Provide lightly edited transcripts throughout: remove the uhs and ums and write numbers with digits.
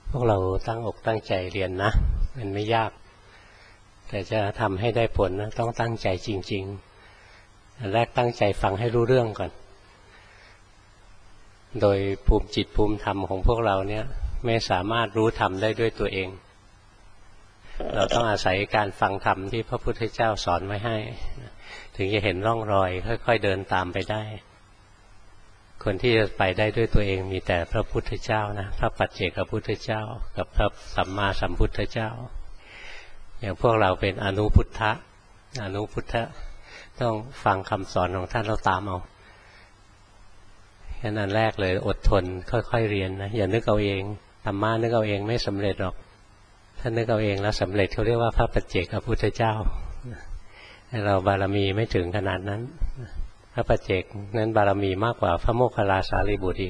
พวกเราตั้งอกตั้งใจเรียนนะมันไม่ยากแต่จะทำให้ได้ผลนะต้องตั้งใจจริงๆอันแรกตั้งใจฟังให้รู้เรื่องก่อนโดยภูมิจิตภูมิธรรมของพวกเราเนี่ยไม่สามารถรู้ธรรมได้ด้วยตัวเองเราต้องอาศัยการฟังธรรมที่พระพุทธเจ้าสอนไว้ให้ถึงจะเห็นร่องรอยค่อยๆเดินตามไปได้คนที่จะไปได้ด้วยตัวเองมีแต่พระพุทธเจ้านะพระปัจเจกพุทธเจ้ากับพระสัมมาสัมพุทธเจ้าอย่างพวกเราเป็นอนุพุทธะต้องฟังคำสอนของท่านเราตามเอาแค่นั้นแรกเลยอดทนค่อยๆเรียนนะอย่านึกเอาเองธรรมะนึกเอาเองไม่สำเร็จหรอกถ้านึกเอาเองแล้วสำเร็จเขาเรียกว่าพระปัจเจกพุทธเจ้าเราบารมีไม่ถึงขนาดนั้นพระปัจเจกนั้นบารมีมากกว่าพระโมคคัลลาสารีบุตรอีก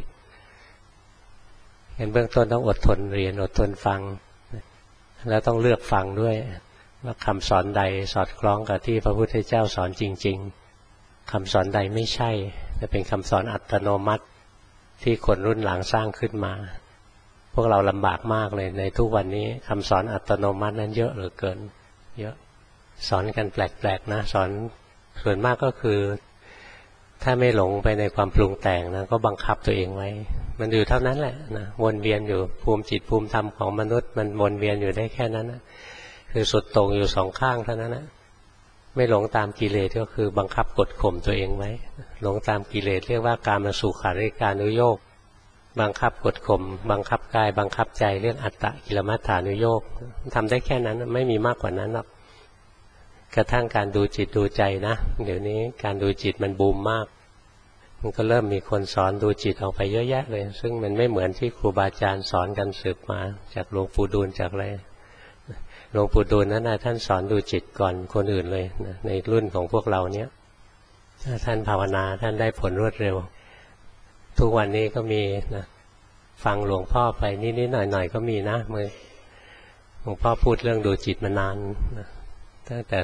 เบื้องต้นต้องอดทนเรียนอดทนฟังแล้วต้องเลือกฟังด้วยว่าคำสอนใดสอดคล้องกับที่พระพุทธเจ้าสอนจริงๆคำสอนใดไม่ใช่จะเป็นคำสอนอัตโนมัติที่คนรุ่นหลังสร้างขึ้นมาพวกเราลำบากมากเลยในทุกวันนี้คำสอนอัตโนมัตินั้นเยอะเหลือเกินเยอะสอนกันแปลกๆนะสอนส่วนมากก็คือถ้าไม่หลงไปในความปรุงแต่งนะก็บังคับตัวเองไว้มันอยู่เท่านั้นแหละนะวนเวียนอยู่ภูมิจิตภูมิธรรมของมนุษย์มันวนเวียนอยู่ได้แค่นั้นนะคือสุดโต่งอยู่สองข้างเท่านั้นนะไม่หลงตามกิเลสก็คือบังคับกดข่มตัวเองไว้หลงตามกิเลสเรียกว่ากามสุขาริการุโยคบังคับกดข่มบังคับกายบังคับใจเรียกอัตตกิลมัฏฐานุโยคทำได้แค่นั้นไม่มีมากกว่านั้นหรอกกระทั่งการดูจิตดูใจนะเดี๋ยวนี้การดูจิตมันบูมมากมันก็เริ่มมีคนสอนดูจิตออกไปเยอะแยะเลยซึ่งมันไม่เหมือนที่ครูบาอาจารย์สอนกันสืบมาจากหลวงปู่ดูลจากอะไรหลวงปู่ดูลนั้นท่านสอนดูจิตก่อนคนอื่นเลยในรุ่นของพวกเราเนี้ยถ้าท่านภาวนาท่านได้ผลรวดเร็วทุกวันนี้ก็มีนะฟังหลวงพ่อไปนิดๆหน่อยๆก็มีนะเมื่อหลวงพ่อพูดเรื่องดูจิตมานานตั้งแต่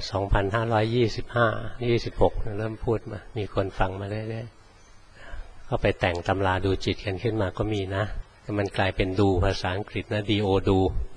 2526เริ่มพูดมามีคนฟังมาเรื่อยๆก็ไปแต่งตำราดูจิตกันขึ้นมาก็มีนะแต่มันกลายเป็นดูภาษาอังกฤษนะ do ดู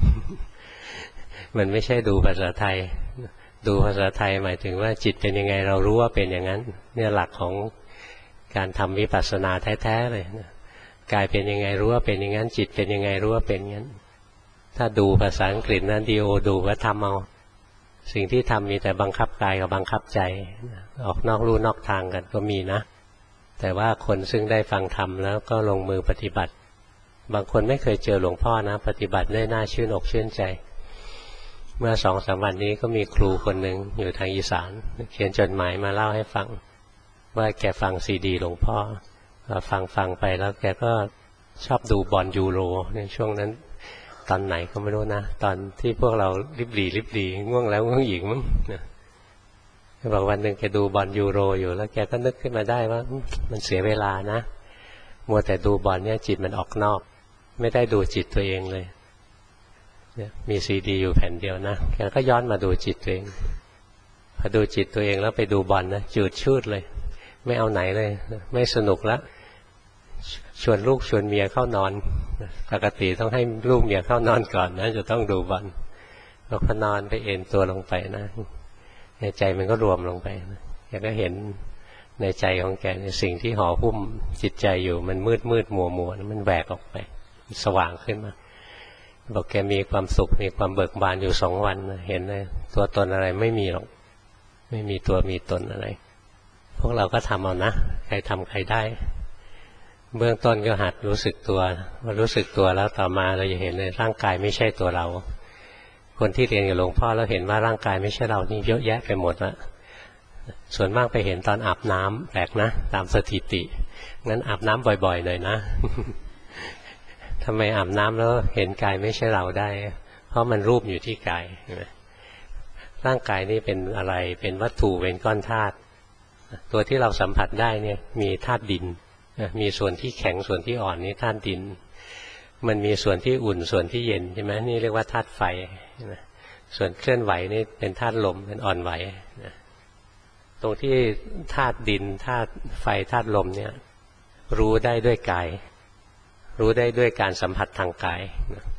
มันไม่ใช่ดูภาษาไทยดูภาษาไทยหมายถึงว่าจิตเป็นยังไงเรารู้ว่าเป็นอย่างนั้นเนี่ยหลักของการทำวิปัสสนาแท้ๆเลยนะกายเป็นยังไงรู้ว่าเป็นอย่างนั้นจิตเป็นยังไงรู้ว่าเป็นอย่างนั้นถ้าดูภาษาอังกฤษนะ do ดูว่าทำเอาสิ่งที่ทำมีแต่บังคับกายกับบังคับใจออกนอกลู่นอกทางกันก็มีนะแต่ว่าคนซึ่งได้ฟังธรรมแล้วก็ลงมือปฏิบัติบางคนไม่เคยเจอหลวงพ่อนะปฏิบัติได้น่าชื่นอกชื่นใจเมื่อ2-3 วันนี้ก็มีครูคนหนึ่งอยู่ทางอีสานเขียนจดหมายมาเล่าให้ฟังว่าแกฟังซีดีหลวงพ่อฟังไปแล้วแกก็ชอบดูบอลยูโรในช่วงนั้นตอนไหนก็ไม่รู้นะตอนที่พวกเราริบหรี่ง่วงแล้วง่วงอีกมั้งบอกวันหนึ่งแกดูบอลยูโรอยู่แล้วแกก็นึกขึ้นมาได้ว่ามันเสียเวลานะมัวแต่ดูบอลเนี่ยจิตมันออกนอกไม่ได้ดูจิตตัวเองเลยมีซีดีอยู่แผ่นเดียวนะแกก็ย้อนมาดูจิตตัวเองพอดูจิตตัวเองแล้วไปดูบอลนะจืดชืดเลยไม่เอาไหนเลยไม่สนุกแล้วชวนลูกชวนเมียเข้านอนปกติต้องให้ลูกเมียเข้านอนก่อนนะจะต้องดูบอลพอนอนไปเอนตัวลงไปนะในใจมันก็รวมลงไปนะแกก็เห็นในใจของแกในสิ่งที่ห่อหุ้มจิตใจอยู่มันมืดมัวมันแหวกออกไปสว่างขึ้นมาบอกแกมีความสุขมีความเบิกบานอยู่2 วันเห็นเลยตัวตนอะไรไม่มีหรอกไม่มีตัวมีตนอะไรพวกเราก็ทำเอานะใครทำใครได้เบื้องต้นก็หัดรู้สึกตัวรู้สึกตัวแล้วต่อมาเราจะเห็นเลยร่างกายไม่ใช่ตัวเราคนที่เรียนกับหลวงพ่อแล้วเห็นว่าร่างกายไม่ใช่เรานี่เยอะแยะไปหมดละส่วนมากไปเห็นตอนอาบน้ำแปลกนะตามสถิติงั้นอาบน้ำบ่อยๆหน่อยนะทำไมอาบน้ำแล้วเห็นกายไม่ใช่เราได้เพราะมันรูปอยู่ที่กายร่างกายนี่เป็นอะไรเป็นวัตถุเป็นก้อนธาตุตัวที่เราสัมผัสได้เนี่ยมีธาตุดินมีส่วนที่แข็งส่วนที่อ่อนนี่ธาตุดินมันมีส่วนที่อุ่นส่วนที่เย็นใช่ไหมนี่เรียกว่าธาตุไฟส่วนเคลื่อนไหวนี่เป็นธาตุลมเป็นอ่อนไหวตรงที่ธาตุดินธาตุไฟธาตุลมเนี่ยรู้ได้ด้วยกายรู้ได้ด้วยการสัมผัสทางกาย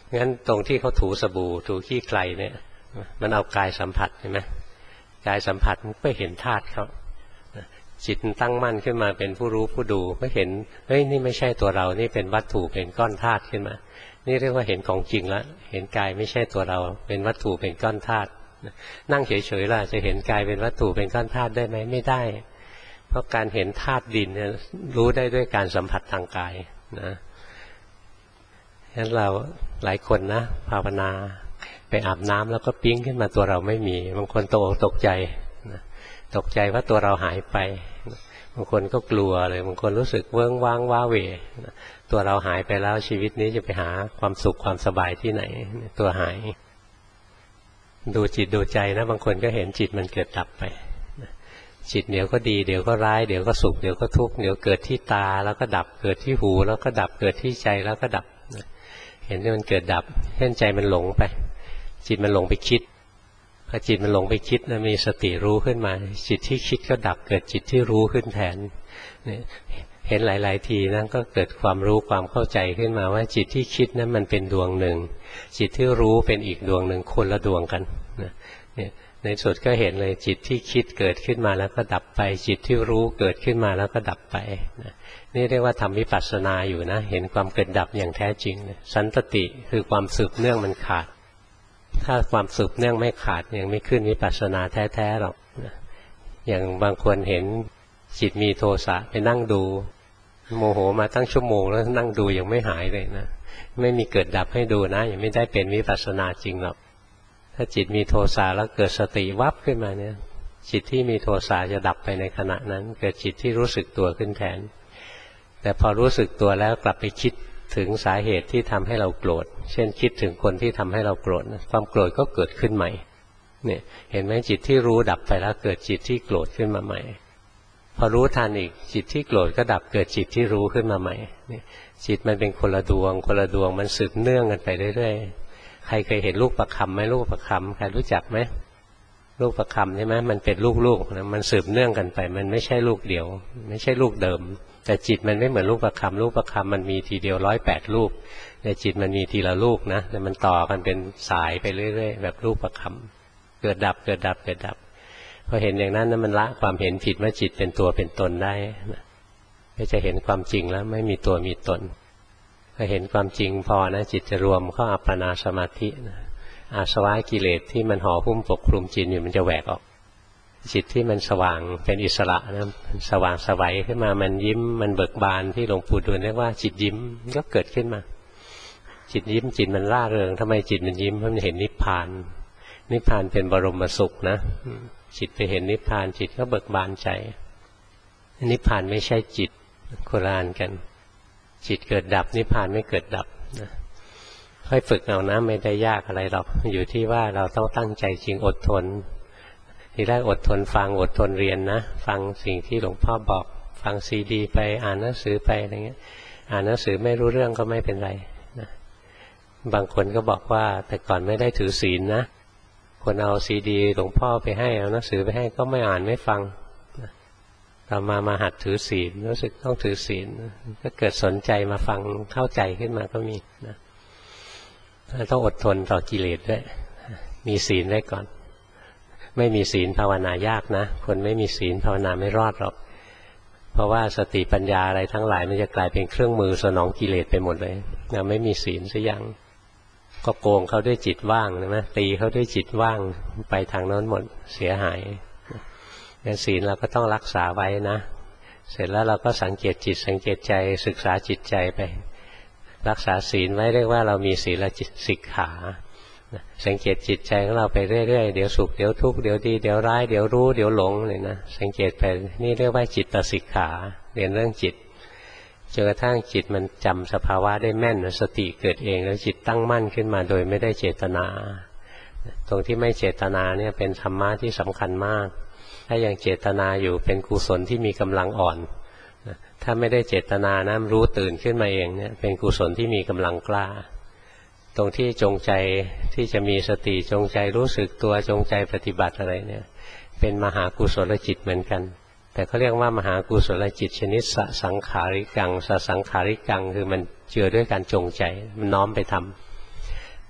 งั้นตรงที่เขาถูสบู่ถูขี้ไคลเนี่ยมันเอากายสัมผัสเห็นไหมกายสัมผัสมันก็เห็นธาตุเขาจิตตั้งมั่นขึ้นมาเป็นผู้รู้ผู้ดูไม่เห็นเฮ้ยนี่ไม่ใช่ตัวเรานี่เป็นวัตถุเป็นก้อนธาตุขึ้นมานี่เรียกว่าเห็นของจริงแล้วเห็นกายไม่ใช่ตัวเราเป็นวัตถุเป็นก้อนธาตุนั่งเฉยๆล่ะจะเห็นกายเป็นวัตถุเป็นก้อนธาตุได้ไหมไม่ได้เพราะการเห็นธาตุดินเนี่ยรู้ได้ด้วยการสัมผัสทางกายนะฉะนั้นเราหลายคนนะภาวนาไปอาบน้ำแล้วก็ปิ๊งขึ้นมาตัวเราไม่มีบางคนตกใจนะตกใจว่าตัวเราหายไปบางคนก็กลัวเลยบางคนรู้สึกเวิ้งว้างว้าเหวตัวเราหายไปแล้วชีวิตนี้จะไปหาความสุขความสบายที่ไหนตัวหายดูจิตดูใจนะบางคนก็เห็นจิตมันเกิดดับไปจิตเดี๋ยวก็ดีเดี๋ยวก็ร้ายเดี๋ยวก็สุขเดี๋ยวก็ทุกข์เดี๋ยวเกิดที่ตาแล้วก็ดับเกิดที่หูแล้วก็ดับเกิดที่ใจแล้วก็ดับเห็นที่มันเกิดดับเช่นใจมันหลงไปจิตมันหลงไปคิดพอจิตมันหลงไปคิดนะมีสติรู้ขึ้นมาจิตที่คิดก็ดับเกิดจิตที่รู้ขึ้นแทนเห็นหลายๆทีนั้นก็เกิดความรู้ความเข้าใจขึ้นมาว่าจิตที่คิดนั้นมันเป็นดวงหนึ่งจิตที่รู้เป็นอีกดวงหนึ่งคนละดวงกันเนี่ยในสุดก็เห็นเลยจิตที่คิดเกิดขึ้นมาแล้วก็ดับไปจิตที่รู้เกิดขึ้นมาแล้วก็ดับไปนี่เรียกว่าทำวิปัสสนาอยู่นะเห็นความเกิดดับอย่างแท้จริงสันตติคือความสืบเนื่องมันขาดถ้าความสืบเนื่องไม่ขาดยังไม่ขึ้นวิปัสสนาแท้ๆหรอกอย่างบางคนเห็นจิตมีโทสะไปนั่งดูโมโหมาตั้งชั่วโมงแล้วนั่งดูยังไม่หายเลยนะไม่มีเกิดดับให้ดูนะยังไม่ได้เป็นวิปัสสนาจริงหรอกถ้าจิตมีโทสะแล้วเกิดสติวับขึ้นมาเนี่ยจิตที่มีโทสะจะดับไปในขณะนั้นเกิดจิตที่รู้สึกตัวขึ้นแทนแต่พอรู้สึกตัวแล้วกลับไปคิดถึงสาเหตุที่ทำให้เราโกรธเช่นคิดถึงคนที่ทำให้เราโกรธความโกรธก็เกิดขึ้นใหม่เนี่ยเห็นไหมจิตที่รู้ดับไปแล้วเกิดจิตที่โกรธขึ้นมาใหม่พอรู้ทันอีกจิตที่โกรธก็ดับเกิดจิตที่รู้ขึ้นมาใหม่จิตมันเป็นคนละดวงคนละดวงมันสืบเนื่องกันไปเรื่อยๆใครเคยเห็นลูกประคำไหมลูกประคำใครรู้จักไหมลูกประคำใช่ไหมมันเป็นลูกๆนะมันสืบเนื่องกันไปมันไม่ใช่ลูกเดียวไม่ใช่ลูกเดิมแต่จิตมันไม่เหมือนลูกประคำลูกประคำมันมีทีเดียว108ลูกแต่จิตมันมีทีละลูกนะแต่มันต่อกันเป็นสายไปเรื่อยๆแบบลูกประคำเกิดดับเกิดดับเกิดดับพอเห็นอย่างนั้นมันละความเห็นผิดว่าจิตเป็นตัวเป็นตนได้ก็จะเห็นความจริงแล้วไม่มีตัวมีตนพอเห็นความจริงพอนะจิตจะรวมเข้าอัปปนาสมาธิอาสวะกิเลสที่มันห่อหุ้มปกคลุมจิตอยู่มันจะแหวกออกจิตที่มันสว่างเป็นอิสระนะสว่างสวัยขึ้นมามันยิ้มมันเบิกบานที่หลวงปู่ดูลเรียกว่าจิตยิ้มก็เกิดขึ้นมาจิตยิ้มจิตมันร่าเริงทำไมจิตมันยิ้มเพราะมันเห็นนิพพานนิพพานเป็นบรมสุขนะจิตไปเห็นนิพพานจิตก็เบิกบานใจนิพพานไม่ใช่จิตโคราณกันจิตเกิดดับนิพพานไม่เกิดดับนะค่อยฝึกเอานะไม่ได้ยากอะไรหรอกอยู่ที่ว่าเราต้องตั้งใจจริงอดทนทีแรกอดทนฟังอดทนเรียนนะฟังสิ่งที่หลวงพ่อบอกฟังซีดีไปอ่านหนังสือไปอะไรเงี้ยอ่านหนังสือไม่รู้เรื่องก็ไม่เป็นไรนะบางคนก็บอกว่าแต่ก่อนไม่ได้ถือศีลนะคนเอาซีดีหลวงพ่อไปให้เอาหนังสือไปให้ก็ไม่อ่านไม่ฟังเรามาหัดถือศีลรู้สึกต้องถือศีลก็เกิดสนใจมาฟังเข้าใจขึ้นมาก็มีนะต้องอดทนต่อกิเลสด้วยมีศีลไว้ก่อนไม่มีศีลภาวนายากนะคนไม่มีศีลภาวนาไม่รอดหรอกเพราะว่าสติปัญญาอะไรทั้งหลายมันจะกลายเป็นเครื่องมือสนองกิเลสไปหมดเลยเราไม่มีศีลสักอย่างก็โกงเขาด้วยจิตว่างนะตีเขาด้วยจิตว่างไปทางโน้นหมดเสียหายงั้นศีลเราก็ต้องรักษาไว้นะเสร็จแล้วเราก็สังเกตจิตสังเกตใจศึกษาจิตใจไปรักษาศีลไว้เรียกว่าเรามีศีลสิกขาสังเกตจิตใจของเราไปเรื่อยๆเดี๋ยวสุขเดี๋ยวทุกข์เดี๋ยวดีเดี๋ยวร้ายเดี๋ยวรู้เดี๋ยวหลงเลยนะสังเกตไปนี่เรียกว่าจิตสิกขาเรียนเรื่องจิตจนกระทั่งจิตมันจำสภาวะได้แม่นสติเกิดเองแล้วจิตตั้งมั่นขึ้นมาโดยไม่ได้เจตนาตรงที่ไม่เจตนาเนี่ยเป็นธรรมะที่สำคัญมากถ้ายังเจตนาอยู่เป็นกุศลที่มีกำลังอ่อนถ้าไม่ได้เจตนานะรู้ตื่นขึ้นมาเองเนี่ยเป็นกุศลที่มีกำลังกล้าตรงที่จงใจที่จะมีสติจงใจรู้สึกตัวจงใจปฏิบัติอะไรเนี่ยเป็นมหากุศลจิตเหมือนกันแต่เขาเรียกว่ามหากุศลจิตชนิดสสังขาริกังสสังขาริกังคือมันเจือด้วยการจงใจมันน้อมไปท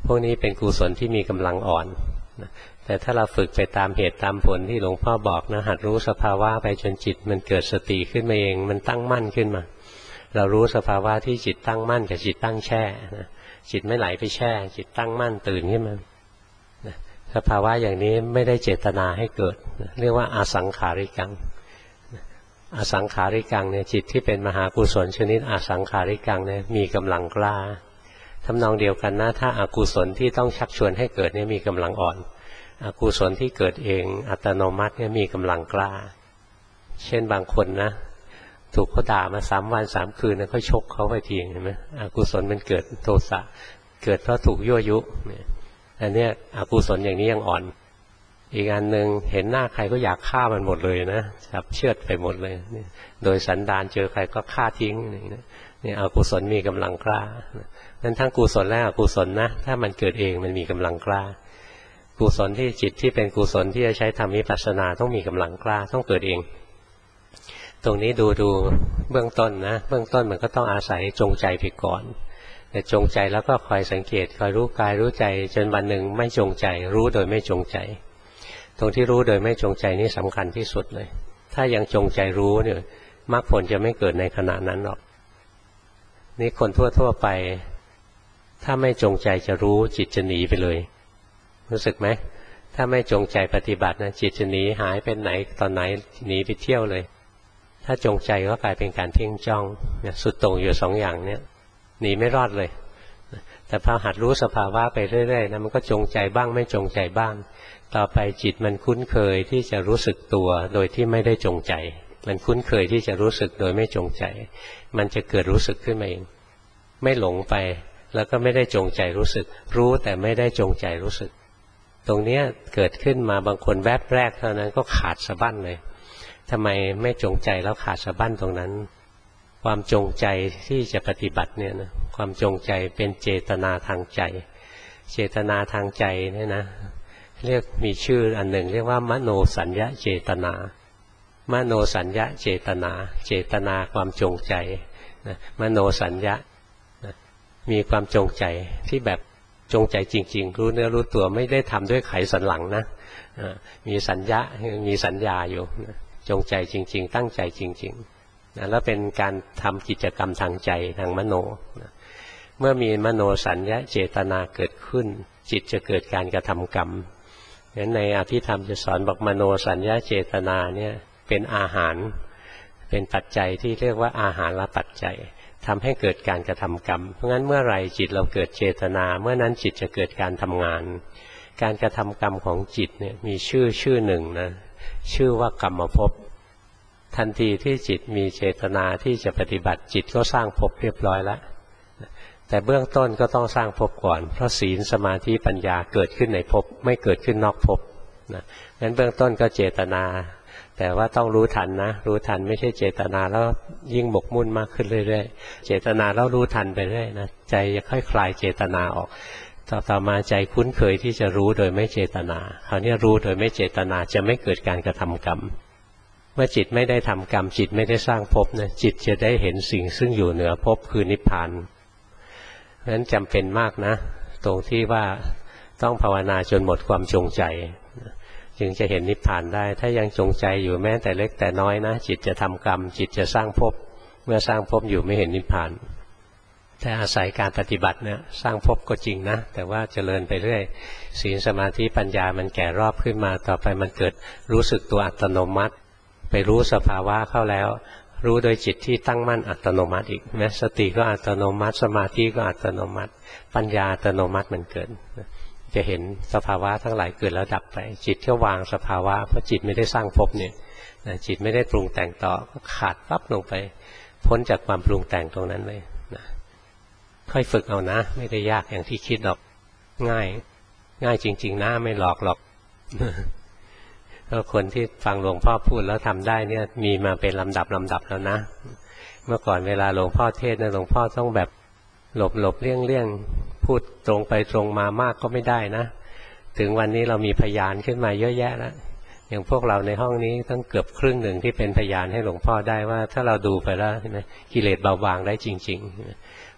พวกนี้เป็นกุศลที่มีกำลังอ่อนแต่ถ้าเราฝึกไปตามเหตุตามผลที่หลวงพ่อบอกนะหัดรู้สภาวะไปจนจิตมันเกิดสติขึ้นมาเองมันตั้งมั่นขึ้นมาเรารู้สภาวะที่จิตตั้งมั่นกับจิตตั้งแช่นะจิตไม่ไหลไปแช่จิตตั้งมั่นตื่นขึ้นมาสภาวะอย่างนี้ไม่ได้เจตนาให้เกิดเรียกว่าอสังขาริกังอสังขาริกังเนี่ยจิตที่เป็นมหากุศลชนิดอสังขาริกังเนี่ยมีกำลังกล้าทำนองเดียวกันนะถ้าอกุศลที่ต้องชักชวนให้เกิดเนี่ยมีกำลังอ่อนอกุศลที่เกิดเองอัตโนมัติเนี่ยมีกำลังกล้าเช่นบางคนนะถูกเขาด่ามา3 วัน 3 คืนนะเขาชกเขาไปทีเห็นไหมอกุศลมันเกิดโทสะเกิดเพราะถูกยั่วยุอันนี้อกุศลอย่างนี้ยังอ่อนอีกอันหนึ่งเห็นหน้าใครก็อยากฆ่ามันหมดเลยนะจับเชือดไปหมดเลยโดยสันดานเจอใครก็ฆ่าทิ้งนี่อกุศลมีกำลังกล้านั้นทั้งกุศลและอกุศลนะถ้ามันเกิดเองมันมีกำลังกล้ากุศลที่จิตที่เป็นกุศลที่จะใช้ทำวิปัสสนาต้องมีกำลังกล้าต้องเกิดเองตรงนี้ดูเบื้องต้นนะเบื้องต้นมันก็ต้องอาศัยจงใจไปก่อนแต่จงใจแล้วก็คอยสังเกตคอยรู้กายรู้ใจจนวันหนึ่งไม่จงใจรู้โดยไม่จงใจตรงที่รู้โดยไม่จงใจนี่สำคัญที่สุดเลยถ้ายังจงใจรู้เนี่ยมรรคผลจะไม่เกิดในขณะนั้นหรอกนี่คนทั่วไปถ้าไม่จงใจจะรู้จิตจะหนีไปเลยรู้สึกไหมถ้าไม่จงใจปฏิบัตินะจิตจะหนีหายไปไหนตอนไหนหนีไปเที่ยวเลยถ้าจงใจก็กลายเป็นการเพ่งจ้องสุดโต่งอยู่2 อย่างเนี่ยหนีไม่รอดเลยแต่พอหัดรู้สภาวะไปเรื่อยๆนะมันก็จงใจบ้างไม่จงใจบ้างต่อไปจิตมันคุ้นเคยที่จะรู้สึกตัวโดยที่ไม่ได้จงใจมันคุ้นเคยที่จะรู้สึกโดยไม่จงใจมันจะเกิดรู้สึกขึ้นมาเองไม่หลงไปแล้วก็ไม่ได้จงใจรู้สึกรู้แต่ไม่ได้จงใจรู้สึกตรงนี้เกิดขึ้นมาบางคนแวบแรกเท่านั้นก็ขาดสะบั้นเลยทำไมไม่จงใจแล้วขาดสะบั้นตรงนั้นความจงใจที่จะปฏิบัติเนี่ยนะความจงใจเป็นเจตนาทางใจเจตนาทางใจเนี่ยนะเรียกมีชื่ออันหนึ่งเรียกว่ามโนสัญญาเจตนามโนสัญญาเจตนาเจตนาความจงใจนะมโนสัญญามีความจงใจที่แบบจงใจจริงๆรู้เนื้อรู้ตัวไม่ได้ทำด้วยไขสันหลังนะมีสัญญามีสัญญาอยู่จงใจจริงๆตั้งใจจริงๆแล้วเป็นการทำกิจกรรมทางใจทางมโนเมื่อมีมโนสัญญาเจตนาเกิดขึ้นจิตจะเกิดการกระทำกรรมงั้นในอภิธรรมจะสอนบอกมโนสัญญาเจตนาเนี่ยเป็นอาหารเป็นปัจจัยที่เรียกว่าอาหารละปัจจัยทำให้เกิดการกระทำกรรมเพราะงั้นเมื่อไหร่จิตเราเกิดเจตนาเมื่อนั้นจิตจะเกิดการทำงานการกระทำกรรมของจิตเนี่ยมีชื่อหนึ่งนะชื่อว่ากรรมภพทันทีที่จิตมีเจตนาที่จะปฏิบัติจิตก็สร้างภพเรียบร้อยแล้วแต่เบื้องต้นก็ต้องสร้างภพก่อนเพราะศีลสมาธิปัญญาเกิดขึ้นในภพไม่เกิดขึ้นนอกภพนะงั้นเบื้องต้นก็เจตนาแต่ว่าต้องรู้ทันนะรู้ทันไม่ใช่เจตนาแล้วยิ่งหมกมุ่นมากขึ้นเรื่อยๆเจตนาแล้วรู้ทันไปเรื่อยนะใจจะค่อยคลายเจตนาออกต่อมาใจคุ้นเคยที่จะรู้โดยไม่เจตนาคราวนี้รู้โดยไม่เจตนาจะไม่เกิดการกระทำกรรมเมื่อจิตไม่ได้ทำกรรมจิตไม่ได้สร้างภพนะจิตจะได้เห็นสิ่งซึ่งอยู่เหนือภพคือนิพพานเพราะฉะนั้นจำเป็นมากนะตรงที่ว่าต้องภาวนาจนหมดความจงใจจึงจะเห็นนิพพานได้ถ้ายังจงใจอยู่แม้แต่เล็กแต่น้อยนะจิตจะทำกรรมจิตจะสร้างภพเมื่อสร้างภพอยู่ไม่เห็นนิพพานแต่อาศัยการปฏิบัติเนี่ยสร้างภพก็จริงนะแต่ว่าเจริญไปเรื่อยศีลสมาธิปัญญามันแก่รอบขึ้นมาต่อไปมันเกิดรู้สึกตัวอัตโนมัติไปรู้สภาวะเข้าแล้วรู้โดยจิตที่ตั้งมั่นอัตโนมัติอีกแม้สติก็อัตโนมัติสมาธิก็อัตโนมัติปัญญาอัตโนมัติมันเกิดจะเห็นสภาวะทั้งหลายเกิดแล้วดับไปจิตก็วางสภาวะเพราะจิตไม่ได้สร้างภพเนี่ยจิตไม่ได้ปรุงแต่งต่อก็ขาดปั๊บลงไปพ้นจากความปรุงแต่งตรงนั้นเลยนะค่อยฝึกเอานะไม่ได้ยากอย่างที่คิดหรอกง่ายจริงๆนะไม่หลอกหรอกก็คนที่ฟังหลวงพ่อพูดแล้วทำได้เนี่ยมีมาเป็นลำดับแล้วนะเมื่อก่อนเวลาหลวงพ่อเทศน์นะหลวงพ่อต้องแบบหลบเลี่ยงพูดตรงไปตรงมามากก็ไม่ได้นะถึงวันนี้เรามีพยานขึ้นมาเยอะแยะแล้วอย่างพวกเราในห้องนี้ต้องเกือบครึ่งหนึ่งที่เป็นพยานให้หลวงพ่อได้ว่าถ้าเราดูไปแล้วใช่ไหมกิเลสเบาบางได้จริงๆ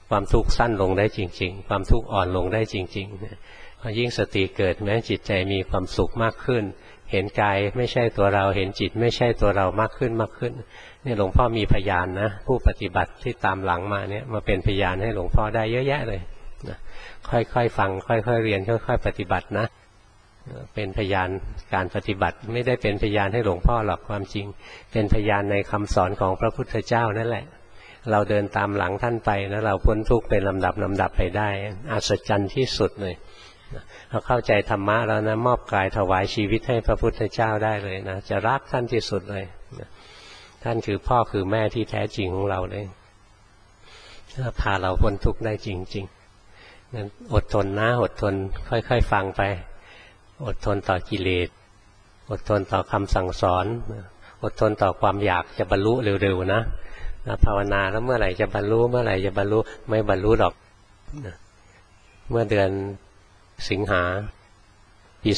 ความทุกข์สั้นลงได้จริงๆความทุกข์อ่อนลงได้จริงๆพอยิ่งสติเกิดแม้จิตใจมีความสุขมากขึ้นเห็นกายไม่ใช่ตัวเราเห็นจิตไม่ใช่ตัวเรามากขึ้นมากขึ้นนี่หลวงพ่อมีพยานนะผู้ปฏิบัติที่ตามหลังมาเนี่ยมาเป็นพยานให้หลวงพ่อได้เยอะแยะเลยนะค่อยๆฟังค่อยๆเรียนค่อยๆปฏิบัตินะเป็นพยานการปฏิบัติไม่ได้เป็นพยานให้หลวงพ่อหรอกความจริงเป็นพยานในคำสอนของพระพุทธเจ้านั่นแหละเราเดินตามหลังท่านไปนะเราพ้นทุกข์เป็นลำดับไปได้อัศจรรย์ที่สุดเลยเราเข้าใจธรรมะแล้วนะมอบกายถวายชีวิตให้พระพุทธเจ้าได้เลยนะจะรักท่านที่สุดเลยท่านคือพ่อคือแม่ที่แท้จริงของเราเลยพาเราพ้นทุกข์ได้จริงๆงั้นอดทนนะอดทนค่อยๆฟังไปอดทนต่อกิเลสอดทนต่อคำสั่งสอนอดทนต่อความอยากจะบรรลุเร็วๆนะภาวนาแล้วเมื่อไหร่จะบรรลุเมื่อไหร่จะบรรลุไม่บรรลุหรอกเมื่อเดือนสิงหาปี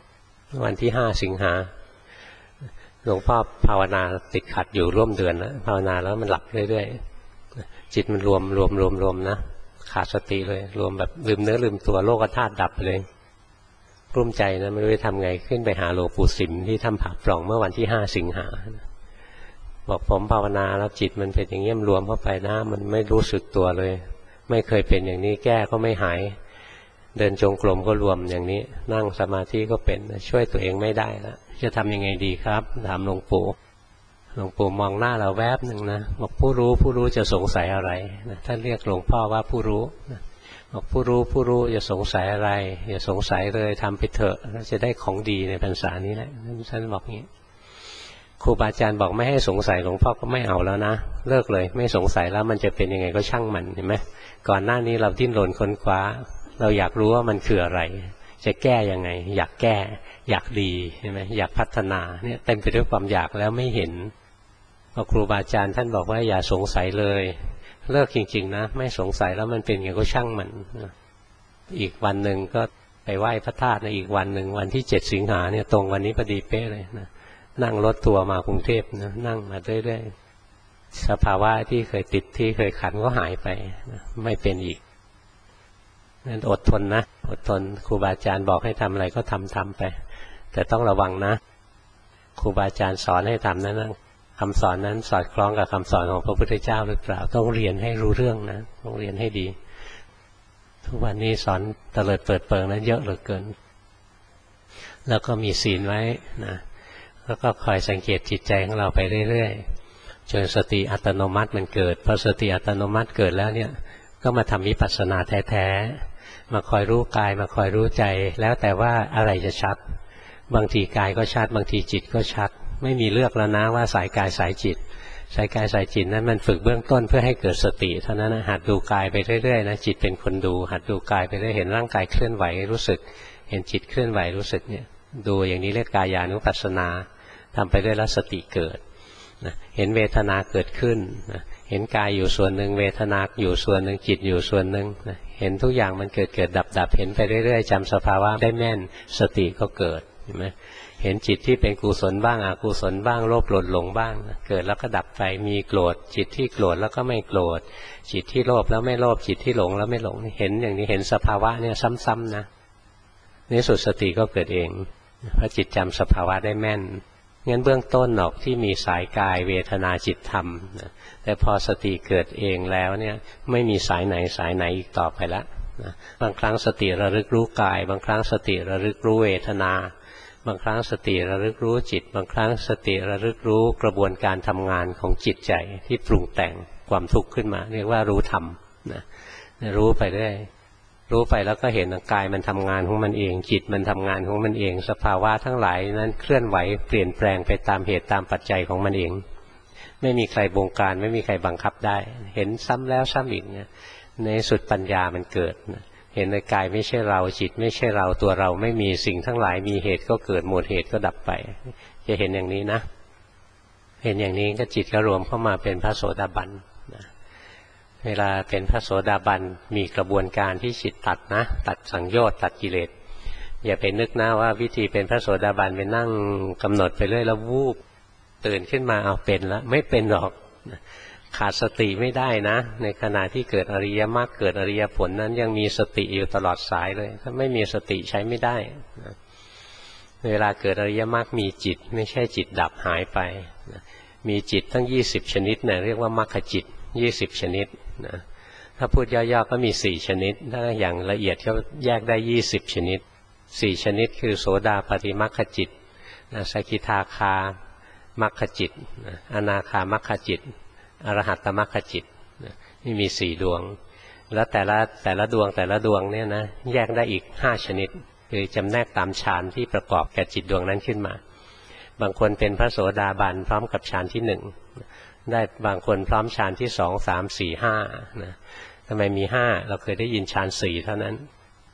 26วันที่5สิงหาหลวงพ่อภาวนาติดขัดอยู่ร่วมเดือนนะภาวนาแล้วมันหลับเรื่อยๆจิตมันรวมนะขาดสติเลยรวมแบบลืมเนื้อลืมตัวโลกธาตุดับเลยกลุ้มใจนะไม่รู้จะทำไงขึ้นไปหาหลวงปู่สิมที่ถ้ำผาปล่องเมื่อวันที่5สิงหาบอกผมภาวนาแล้วจิตมันเป็นอย่างเงี้ยรวมเข้าไปนะมันไม่รู้สึกตัวเลยไม่เคยเป็นอย่างนี้แก้ก็ไม่หายเดินจงกรมก็รวมอย่างนี้นั่งสมาธิก็เป็นช่วยตัวเองไม่ได้แล้วจะทำยังไงดีครับถามหลวงปู่มองหน้าเราแวบหนึ่งนะบอกผู้รู้จะสงสัยอะไรนะท่านเรียกหลวงพ่อว่าผู้รู้นะบอกผู้รู้จะสงสัยอะไรอย่าสงสัยเลยทำไปเถอะจะได้ของดีในพรรษานี้แหละท่านบอกงี้ครูบาอาจารย์บอกไม่ให้สงสัยหลวงพ่อก็ไม่เอาแล้วนะเลิกเลยไม่สงสัยแล้วมันจะเป็นยังไงก็ช่างมันเห็นไหมก่อนหน้านี้เราดิ้นรนค้นคว้าเราอยากรู้ว่ามันคืออะไรจะแก้ยังไงอยากแก้อยากดีใช่ไหมอยากพัฒนาเนี่ยเต็มไปด้วยความอยากแล้วไม่เห็นพอครูบาอาจารย์ท่านบอกว่าอย่าสงสัยเลยเลิกจริงๆนะไม่สงสัยแล้วมันเป็นยังไงก็ช่างมันอีกวันหนึ่งก็ไปไหว้พระธาตุในอีกวันหนึ่งวันที่7สิงหาเนี่ยตรงวันนี้พอดีเป๊ะเลยนะนั่งรถทัวร์มากรุงเทพนะนั่งมาเรื่อยๆสภาวะที่เคยติดที่เคยขันก็หายไปนะไม่เป็นอีกนั่นอดทนนะอดทนครูบาอาจารย์บอกให้ทำอะไรก็ทำไปแต่ต้องระวังนะครูบาอาจารย์สอนให้ทำนั้นคำสอนนั้นสอดคล้องกับคำสอนของพระพุทธเจ้าหรือเปล่าต้องเรียนให้รู้เรื่องนะต้องเรียนให้ดีทุกวันนี้สอนเตลิดเปิดเปิงนั้นเยอะเหลือเกินแล้วก็มีศีลไว้นะแล้วก็คอยสังเกตจิตใจของเราไปเรื่อยๆจนสติอัตโนมัติมันเกิดพอสติอัตโนมัติเกิดแล้วเนี่ยก็มาทำวิปัสสนาแท้ๆมาคอยรู้กายมาคอยรู้ใจแล้วแต่ว่าอะไรจะชัดบางทีกายก็ชัดบางทีจิตก็ชัดไม่มีเลือกแล้วนะว่าสายกายสายจิตสายกายสายจิตนั้นมันฝึกเบื้องต้นเพื่อให้เกิดสติเท่านั้นนะหัดดูกายไปเรื่อยๆนะจิตเป็นคนดูหัดดูกายไปเรื่อยเห็นร่างกายเคลื่อนไหวรู้สึกเห็นจิตเคลื่อนไหวรู้สึกเนี่ยดูอย่างนี้เรียกกายานุปัสสนาทำไปด้วยแล้วสติเกิดนะเห็นเวทนาเกิดขึ้นนะเห็นกายอยู่ส่วนหนึ่งเวทนาอยู่ส่วนหนึ่งจิตอยู่ส่วนหนึ่งนะเห็นทุกอย่างมันเกิดดับเห็นไปเรื่อยๆจำสภาวะได้แม่นสติก็เกิดเห็นไหมเห็นจิตที่เป็นกุศลบ้างอกุศลบ้างโลภโกรธหลงบ้างนะเกิดแล้วก็ดับไปมีโกรธจิตที่โกรธแล้วก็ไม่โกรธจิตที่โลภแล้วไม่โลภจิตที่หลงแล้วไม่หลงเห็นอย่างนี้เห็นสภาวะเนี่ยซ้ำๆนะในสุดสติก็เกิดเองเพราะจิตจำสภาวะได้แม่นงั้นเบื้องต้นออกที่มีสายกายเวทนาจิตธรรมนะแต่พอสติเกิดเองแล้วเนี่ยไม่มีสายไหนอีกต่อไปแล้วนะบางครั้งสติระลึกรู้กายบางครั้งสติระลึกรู้เวทนาบางครั้งสติระลึกรู้จิตบางครั้งสติระลึกรู้กระบวนการทำงานของจิตใจที่ปรุงแต่งความทุกข์ขึ้นมาเรียกว่ารู้ธรรมนะรู้ไปเรื่อยรู้ไปแล้วก็เห็นกายมันทำงานของมันเองจิตมันทำงานของมันเองสภาวะทั้งหลายนั้นเคลื่อนไหวเปลี่ยนแปลงไปตามเหตุตามปัจจัยของมันเองไม่มีใครบงการไม่มีใครบังคับได้เห็นซ้ำแล้วซ้ำอีกเนี่ยในสุดปัญญามันเกิดเห็นในกายไม่ใช่เราจิตไม่ใช่เราตัวเราไม่มีสิ่งทั้งหลายมีเหตุก็เกิดหมดเหตุก็ดับไปจะเห็นอย่างนี้นะเห็นอย่างนี้ก็จิตก็รวมเข้ามาเป็นพระโสดาบันเวลาเป็นพระโสดาบันมีกระบวนการที่จิตตัดนะตัดสังโยชน์ตัดกิเลสอย่าไปนึกนะว่าวิธีเป็นพระโสดาบันไปนั่งกำหนดไปเรื่อยแล้ววูบตื่นขึ้นมาเอาเป็นแล้วไม่เป็นหรอกขาดสติไม่ได้นะในขณะที่เกิดอริยมรรคเกิดอริยผลนั้นยังมีสติอยู่ตลอดสายเลยถ้าไม่มีสติใช้ไม่ได้นะเวลาเกิดอริยมรรคมีจิตไม่ใช่จิตดับหายไปนะมีจิตตั้ง20ชนิดนะเรียกว่ามรรคจิต20ชนิดนะถ้าพูดย่อๆก็มี4ชนิดถ้าอย่างละเอียดก็แยกได้20ชนิด4ชนิดคือโสดาปัตติมรรคจิตนะสกิทาคามรรคจิตนะอนาคามรรคจิตอรหัตตมรรคจิตนี่มี4ดวงแล้วแต่ละดวงเนี่ยนะแยกได้อีก5ชนิดคือจำแนกตามฌานที่ประกอบกับจิตดวงนั้นขึ้นมาบางคนเป็นพระโสดาบันพร้อมกับฌานที่1ได้บางคนพร้อมฌานที่2 3 4 5นะทำไมมี5เราเคยได้ยินฌาน4เท่านั้น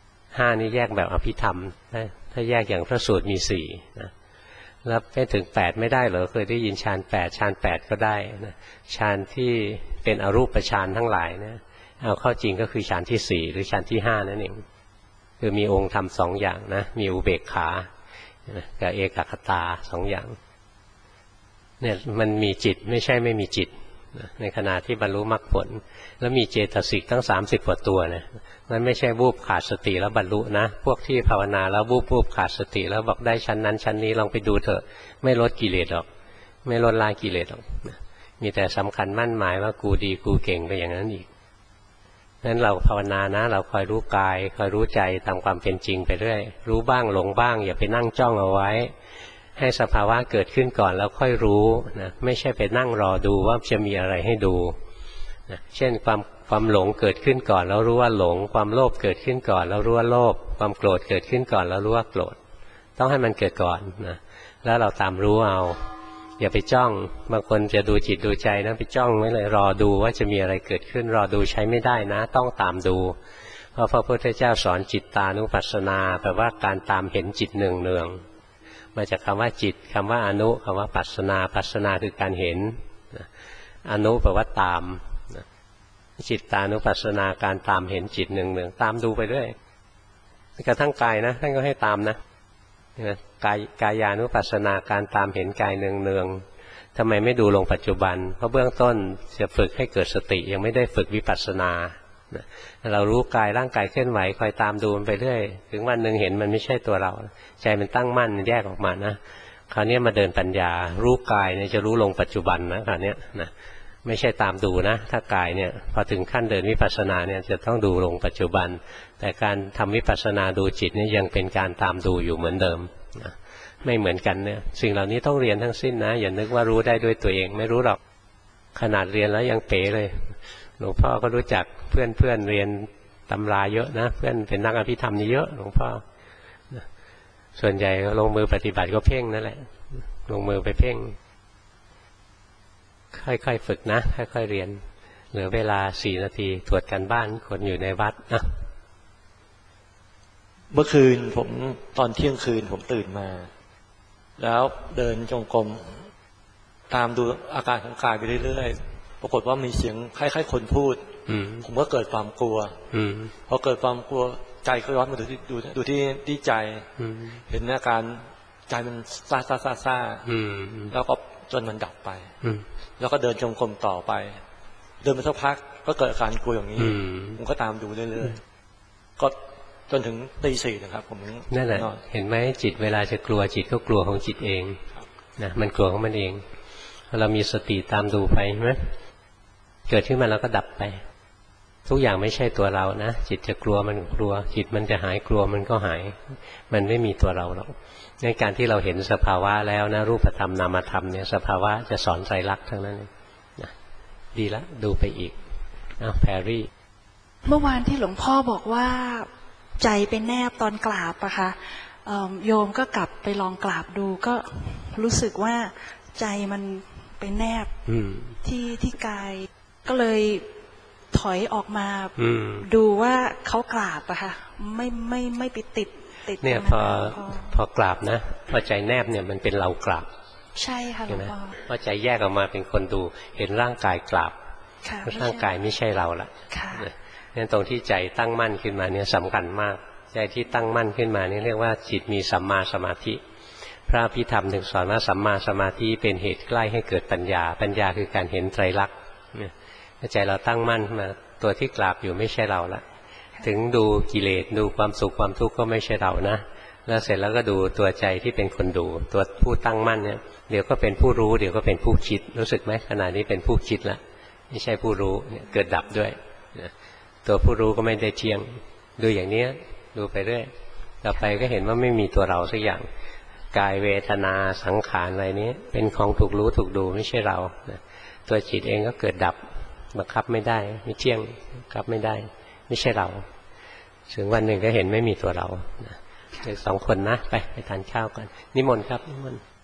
5นี่แยกแบบอภิธรรมถ้าแยกอย่างพระสูตรมี4นะแล้วไปถึง8ไม่ได้เหรอเคยได้ยินฌาน8ก็ได้นะฌานที่เป็นอรูปฌานทั้งหลายนะเอาเข้าจริงก็คือฌานที่4หรือฌานที่5นั่นเองคือมีองค์ธรรม2อย่างนะมีอุเบกขากับเอกคตา2อย่างเนี่ยมันมีจิตไม่ใช่ไม่มีจิตในขณะที่บรรลุมรรคผลแล้วมีเจตสิกตั้ง30กว่าตัวนะมันไม่ใช่วูบขาดสติแล้วบรรลุนะพวกที่ภาวนาแล้ววูบขาดสติแล้วบอกได้ชั้นนั้นชั้นนี้ลองไปดูเถอะไม่ลดกิเลสหรอกไม่ลดละกิเลสหรอกมีแต่สำคัญมั่นหมายว่ากูดีกูเก่งไปอย่างนั้นอีกนั้นเราภาวนานะเราคอยรู้กายคอยรู้ใจตามความเป็นจริงไปเรื่อยรู้บ้างหลงบ้างอย่าไปนั่งจ้องเอาไว้ให้สภาวะเกิดขึ้นก่อนแล้วค่อยรู้นะไม่ใช่ไปนั่งรอดูว่าจะมีอะไรให้ดูนะเช่นความหลงเกิดขึ้นก่อนแล้วรู้ว่าหลงความโลภเกิดขึ้นก่อนแล้วรู้ว่าโลภความโกรธเกิดขึ้นก่อนแล้วรู้ว่าโกรธต้องให้มันเกิดก่อนนะแล้วเราตามรู้เอาอย่าไปจ้องบางคนจะดูจิตดูใจนะไปจ้องไว้เลยรอดูว่าจะมีอะไรเกิดขึ้นรอดูใช้ไม่ได้นะต้องตามดูเพราะพระพุทธเจ้าสอนจิตตานุปัสสนาแปลว่าการตามเห็นจิตเนืองๆมาจากคำว่าจิตคำว่าอนุคำว่าปัสสนาคือการเห็นอนุแปลว่าตามจิตตานุปัสสนาการตามเห็นจิตเนืองๆตามดูไปเรื่อยกระทั่งกายนะท่านก็ให้ตามนะกายานุปัสสนาการตามเห็นกายเนืองๆทำไมไม่ดูลงปัจจุบันเพราะเบื้องต้นจะฝึกให้เกิดสติยังไม่ได้ฝึกวิปัสสนาเรารู้กายร่างกายเคลื่อนไหวคอยตามดูมันไปเรื่อยถึงวันหนึ่งเห็นมันไม่ใช่ตัวเราใจมันตั้งมั่นแยกออกมานะคราวนี้มาเดินปัญญารู้กายเนี่ยจะรู้ลงปัจจุบันนะคราวนี้นะไม่ใช่ตามดูนะถ้ากายเนี่ยพอถึงขั้นเดินวิปัสสนาเนี่ยจะต้องดูลงปัจจุบันแต่การทำวิปัสสนาดูจิตเนี่ยยังเป็นการตามดูอยู่เหมือนเดิมนะไม่เหมือนกันเนี่ยสิ่งเหล่านี้ต้องเรียนทั้งสิ้นนะอย่านึกว่ารู้ได้ด้วยตัวเองไม่รู้หรอกขนาดเรียนแล้วยังเป๋เลยหลวงพ่อก็รู้จักเพื่อนเรียนตำราเยอะนะเพื่อนเป็นนักอภิธรรมนี่เยอะหลวงพ่อส่วนใหญ่ลงมือปฏิบัติก็เพ่งนั่นแหละลงมือไปเพ่งค่อยๆฝึกนะค่อยๆเรียนเหลือเวลา4 นาทีตรวจกันบ้านคนอยู่ในวัดนะเมื่อคืนผมตอนเที่ยงคืนผมตื่นมาแล้วเดินจงกรมตามดูอาการของกายไปเรื่อยๆปรากฏว่ามีเสียงคล้ายๆคนพูดผมก็เกิดความกลัวพอเกิดความกลัวใจก็ย้อนมาดูที่ใจเห็นอาการใจมันซ่าแล้วก็จนมันดับไปแล้วก็เดินจงกรมต่อไปเดินไปสักพักก็เกิดอาการกลัวอย่างนี้ผมก็ตามดูเรื่อยๆก็จนถึงตี 4นะครับผมนั่นแหละเห็นไหมจิตเวลาจะกลัวจิตก็กลัวของจิตเองนะมันกลัวของมันเองเรามีสติตามดูไปใช่ไหมเกิดขึ้นมาแล้วก็ดับไปทุกอย่างไม่ใช่ตัวเรานะจิตจะกลัวมันกลัวจิตมันจะหายกลัวมันก็หายมันไม่มีตัวเราหรอกในการที่เราเห็นสภาวะแล้วนะรูปธรรมนามธรรมเนี่ยสภาวะจะสอนไตรลักษณ์ทั้งนั้นเลยนะดีละดูไปอีกแพรรี่เมื่อวานที่หลวงพ่อบอกว่าใจเป็นแนบตอนกราบอะค่ะโยมก็กลับไปลองกราบดูก็รู้สึกว่าใจมันเป็นแนบที่กายก็เลยถอยออกมาดูว่าเขากราบอะค่ะไม่ไปติดเนี่ยพอกราบนะพอใจแนบเนี่ยมันเป็นเรากราบใช่ค่ะหลวงพ่อพอใจแยกออกมาเป็นคนดูเห็นร่างกายกราบร่างกายไม่ใช่เราละนั่นตรงที่ใจตั้งมั่นขึ้นมาเนี่ยสำคัญมากใจที่ตั้งมั่นขึ้นมานี่เรียกว่าจิตมีสัมมาสมาธิพระอภิธรรมถึงสอนว่าสัมมาสมาธิเป็นเหตุใกล้ให้เกิดปัญญาคือการเห็นไตรลักษณ์ใจเราตั้งมั่นมาตัวที่กราบอยู่ไม่ใช่เราละถึงดูกิเลสดูความสุขความทุกข์ก็ไม่ใช่เรานะแล้วเสร็จแล้วก็ดูตัวใจที่เป็นคนดูตัวผู้ตั้งมั่นเนี่ยเดี๋ยวก็เป็นผู้รู้เดี๋ยวก็เป็นผู้คิดรู้สึกไหมขณะนี้เป็นผู้คิดละไม่ใช่ผู้รู้เนี่ยเกิดดับด้วยตัวผู้รู้ก็ไม่ได้เที่ยงดูอย่างนี้ดูไปเรื่อยต่อไปก็เห็นว่าไม่มีตัวเราสักอย่างกายเวทนาสังขารอะไรนี้เป็นของถูกรู้ถูกดูไม่ใช่เราตัวจิตเองก็เกิดดับบังคับไม่ได้ไม่เที่ยงบังคับไม่ได้ไม่ใช่เราถึงวันหนึ่งก็เห็นไม่มีตัวเราเด็ก2 คนนะไปทานข้าวกันนิมนต์ครับนิมนต์